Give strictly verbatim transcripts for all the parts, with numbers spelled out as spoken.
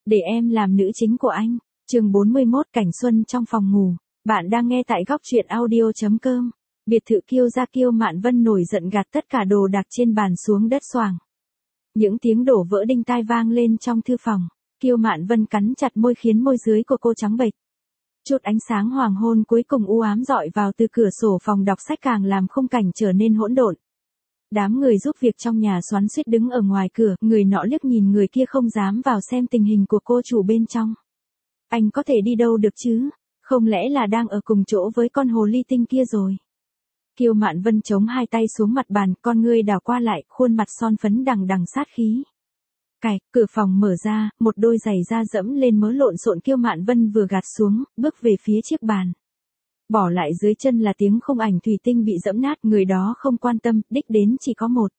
Để em làm nữ chính của anh. Chương bốn mươi mốt Cảnh xuân trong phòng ngủ. Bạn đang nghe tại góc truyện audio chấm com. Biệt thự Kiêu gia. Kiêu Mạn Vân nổi giận gạt tất cả đồ đạc trên bàn xuống đất xoàng. Những tiếng đổ vỡ đinh tai vang lên trong thư phòng. Kiêu Mạn Vân cắn chặt môi khiến môi dưới của cô trắng bệch. Chút ánh sáng hoàng hôn cuối cùng u ám dọi vào từ cửa sổ phòng đọc sách càng làm khung cảnh trở nên hỗn độn. Đám người giúp việc trong nhà xoắn xuýt đứng ở ngoài cửa, người nọ liếc nhìn người kia không dám vào xem tình hình của cô chủ bên trong. Anh có thể đi đâu được chứ? Không lẽ là đang ở cùng chỗ với con hồ ly tinh kia rồi? Kiêu Mạn Vân chống hai tay xuống mặt bàn, con ngươi đảo qua lại, khuôn mặt son phấn đằng đằng sát khí. Cạch, cửa phòng mở ra, một đôi giày da dẫm lên mớ lộn xộn. Kiêu Mạn Vân vừa gạt xuống, bước về phía chiếc bàn. Bỏ lại dưới chân là tiếng khung ảnh thủy tinh bị dẫm nát, người đó không quan tâm, đích đến chỉ có một.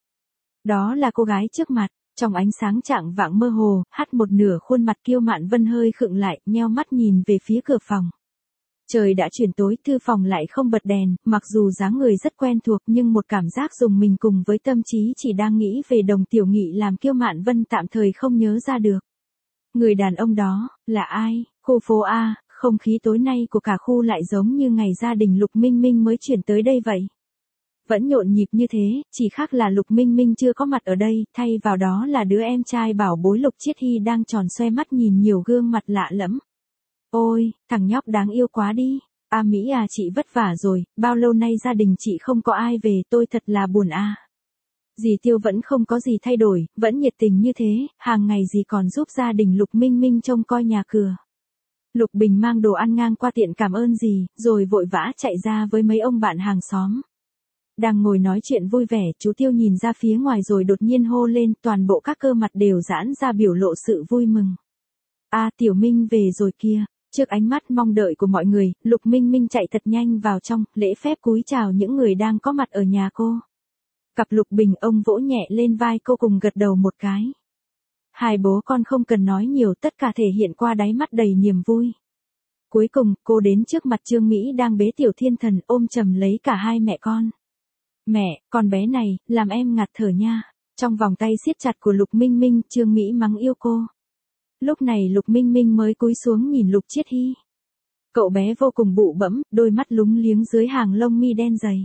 Đó là cô gái trước mặt, trong ánh sáng chạng vạng mơ hồ, hắt một nửa khuôn mặt Kiêu Mạn Vân hơi khựng lại, nheo mắt nhìn về phía cửa phòng. Trời đã chuyển tối, thư phòng lại không bật đèn, mặc dù dáng người rất quen thuộc nhưng một cảm giác rùng mình cùng với tâm trí chỉ đang nghĩ về Đồng Tiểu Nghị làm Kiêu Mạn Vân tạm thời không nhớ ra được. Người đàn ông đó, là ai? Khu phố A, không khí tối nay của cả khu lại giống như ngày gia đình Lục Minh Minh mới chuyển tới đây vậy. Vẫn nhộn nhịp như thế, chỉ khác là Lục Minh Minh chưa có mặt ở đây, thay vào đó là đứa em trai bảo bối Lục Chiết Hy đang tròn xoe mắt nhìn nhiều gương mặt lạ lẫm. Ôi, thằng nhóc đáng yêu quá đi. A Mỹ à, chị vất vả rồi, bao lâu nay gia đình chị không có ai về, tôi thật là buồn a. À. Dì Tiêu vẫn không có gì thay đổi, vẫn nhiệt tình như thế, hàng ngày dì còn giúp gia đình Lục Minh Minh trông coi nhà cửa. Lục Bình mang đồ ăn ngang qua tiện cảm ơn dì, rồi vội vã chạy ra với mấy ông bạn hàng xóm. Đang ngồi nói chuyện vui vẻ, chú Tiêu nhìn ra phía ngoài rồi đột nhiên hô lên, toàn bộ các cơ mặt đều giãn ra biểu lộ sự vui mừng. A à, Tiểu Minh về rồi kia. Trước ánh mắt mong đợi của mọi người, Lục Minh Minh chạy thật nhanh vào trong, lễ phép cúi chào những người đang có mặt ở nhà cô. Cặp Lục Bình ông vỗ nhẹ lên vai cô cùng gật đầu một cái. Hai bố con không cần nói nhiều, tất cả thể hiện qua đáy mắt đầy niềm vui. Cuối cùng, cô đến trước mặt Trương Mỹ đang bế Tiểu Thiên Thần, ôm chầm lấy cả hai mẹ con. Mẹ, con bé này, làm em ngạt thở nha. Trong vòng tay siết chặt của Lục Minh Minh, Trương Mỹ mắng yêu cô. Lúc này Lục Minh Minh mới cúi xuống nhìn Lục Chiết Hy. Cậu bé vô cùng bụ bẫm, đôi mắt lúng liếng dưới hàng lông mi đen dày.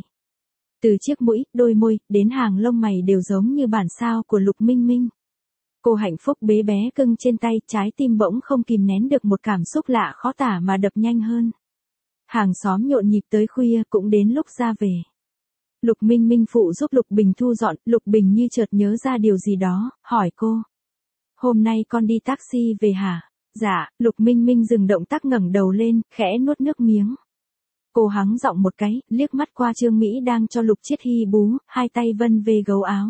Từ chiếc mũi, đôi môi, đến hàng lông mày đều giống như bản sao của Lục Minh Minh. Cô hạnh phúc bế bé cưng trên tay, trái tim bỗng không kìm nén được một cảm xúc lạ khó tả mà đập nhanh hơn. Hàng xóm nhộn nhịp tới khuya cũng đến lúc ra về. Lục Minh Minh phụ giúp Lục Bình thu dọn, Lục Bình như chợt nhớ ra điều gì đó, hỏi cô. Hôm nay con đi taxi về hả? Dạ, Lục Minh Minh dừng động tác ngẩng đầu lên, khẽ nuốt nước miếng. Cô hắng giọng một cái, liếc mắt qua Trương Mỹ đang cho Lục Chiết Hy bú, hai tay vân về gấu áo.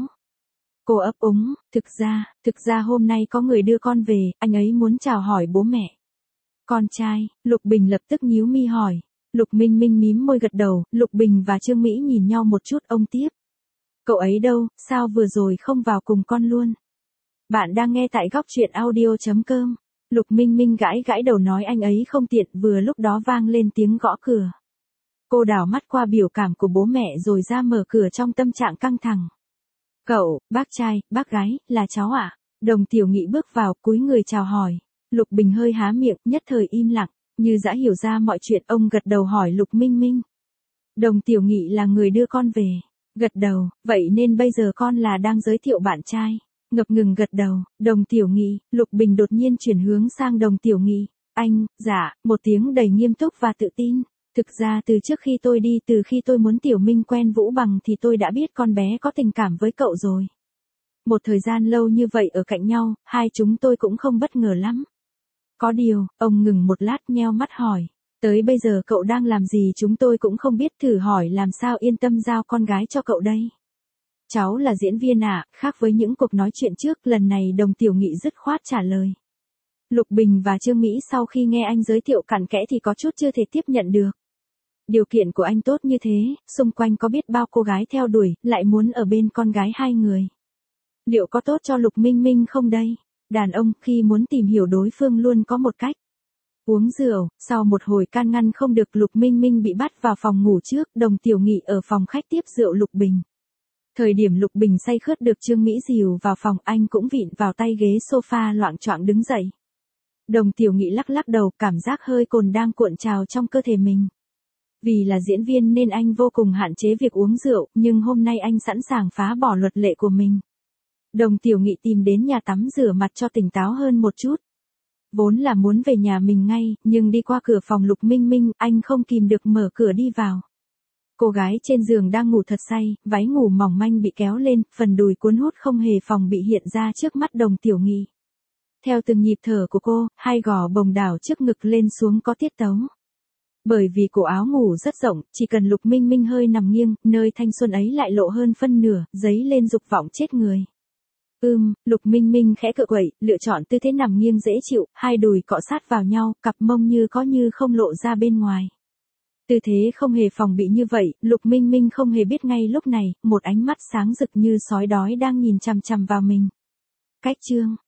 Cô ấp úng, thực ra, thực ra hôm nay có người đưa con về, anh ấy muốn chào hỏi bố mẹ. Con trai, Lục Bình lập tức nhíu mi hỏi. Lục Minh Minh mím môi gật đầu, Lục Bình và Trương Mỹ nhìn nhau một chút, ông tiếp. Cậu ấy đâu, sao vừa rồi không vào cùng con luôn? Bạn đang nghe tại góc truyện audio chấm com. Lục Minh Minh gãi gãi đầu nói anh ấy không tiện, vừa lúc đó vang lên tiếng gõ cửa. Cô đảo mắt qua biểu cảm của bố mẹ rồi ra mở cửa trong tâm trạng căng thẳng. Cậu, bác trai, bác gái, là cháu ạ. À? Đồng Tiểu Nghị bước vào, cúi người chào hỏi. Lục Bình hơi há miệng, nhất thời im lặng, như đã hiểu ra mọi chuyện, ông gật đầu hỏi Lục Minh Minh. Đồng Tiểu Nghị là người đưa con về. Gật đầu, vậy nên bây giờ con là đang giới thiệu bạn trai. Ngập ngừng gật đầu, Đồng Tiểu Nghị, Lục Bình đột nhiên chuyển hướng sang Đồng Tiểu Nghị. Anh, dạ, một tiếng đầy nghiêm túc và tự tin. Thực ra từ trước khi tôi đi, từ khi tôi muốn Tiểu Minh quen Vũ Bằng thì tôi đã biết con bé có tình cảm với cậu rồi. Một thời gian lâu như vậy ở cạnh nhau, hai chúng tôi cũng không bất ngờ lắm. Có điều, ông ngừng một lát nheo mắt hỏi. Tới bây giờ cậu đang làm gì chúng tôi cũng không biết, thử hỏi làm sao yên tâm giao con gái cho cậu đây. Cháu là diễn viên ạ, à, khác với những cuộc nói chuyện trước, lần này Đồng Tiểu Nghị dứt khoát trả lời. Lục Bình và Trương Mỹ sau khi nghe anh giới thiệu cặn kẽ thì có chút chưa thể tiếp nhận được. Điều kiện của anh tốt như thế, xung quanh có biết bao cô gái theo đuổi, lại muốn ở bên con gái hai người. Liệu có tốt cho Lục Minh Minh không đây? Đàn ông khi muốn tìm hiểu đối phương luôn có một cách. Uống rượu, sau một hồi can ngăn không được, Lục Minh Minh bị bắt vào phòng ngủ trước, Đồng Tiểu Nghị ở phòng khách tiếp rượu Lục Bình. Thời điểm Lục Bình say khướt được Trương Mỹ dìu vào phòng, anh cũng vịn vào tay ghế sofa loạng choạng đứng dậy. Đồng Tiểu Nghị lắc lắc đầu, cảm giác hơi cồn đang cuộn trào trong cơ thể mình. Vì là diễn viên nên anh vô cùng hạn chế việc uống rượu, nhưng hôm nay anh sẵn sàng phá bỏ luật lệ của mình. Đồng Tiểu Nghị tìm đến nhà tắm rửa mặt cho tỉnh táo hơn một chút. Vốn là muốn về nhà mình ngay, nhưng đi qua cửa phòng Lục Minh Minh, anh không kìm được mở cửa đi vào. Cô gái trên giường đang ngủ thật say, váy ngủ mỏng manh bị kéo lên, phần đùi cuốn hút không hề phòng bị hiện ra trước mắt Đồng Tiểu Nghị. Theo từng nhịp thở của cô, hai gò bồng đảo trước ngực lên xuống có tiết tấu. Bởi vì cổ áo ngủ rất rộng, chỉ cần Lục Minh Minh hơi nằm nghiêng, nơi thanh xuân ấy lại lộ hơn phân nửa, dấy lên dục vọng chết người. Ừm, Lục Minh Minh khẽ cựa quậy, lựa chọn tư thế nằm nghiêng dễ chịu, hai đùi cọ sát vào nhau, cặp mông như có như không lộ ra bên ngoài. Tư thế không hề phòng bị như vậy, Lục Minh Minh không hề biết ngay lúc này, một ánh mắt sáng rực như sói đói đang nhìn chằm chằm vào mình. Cách chương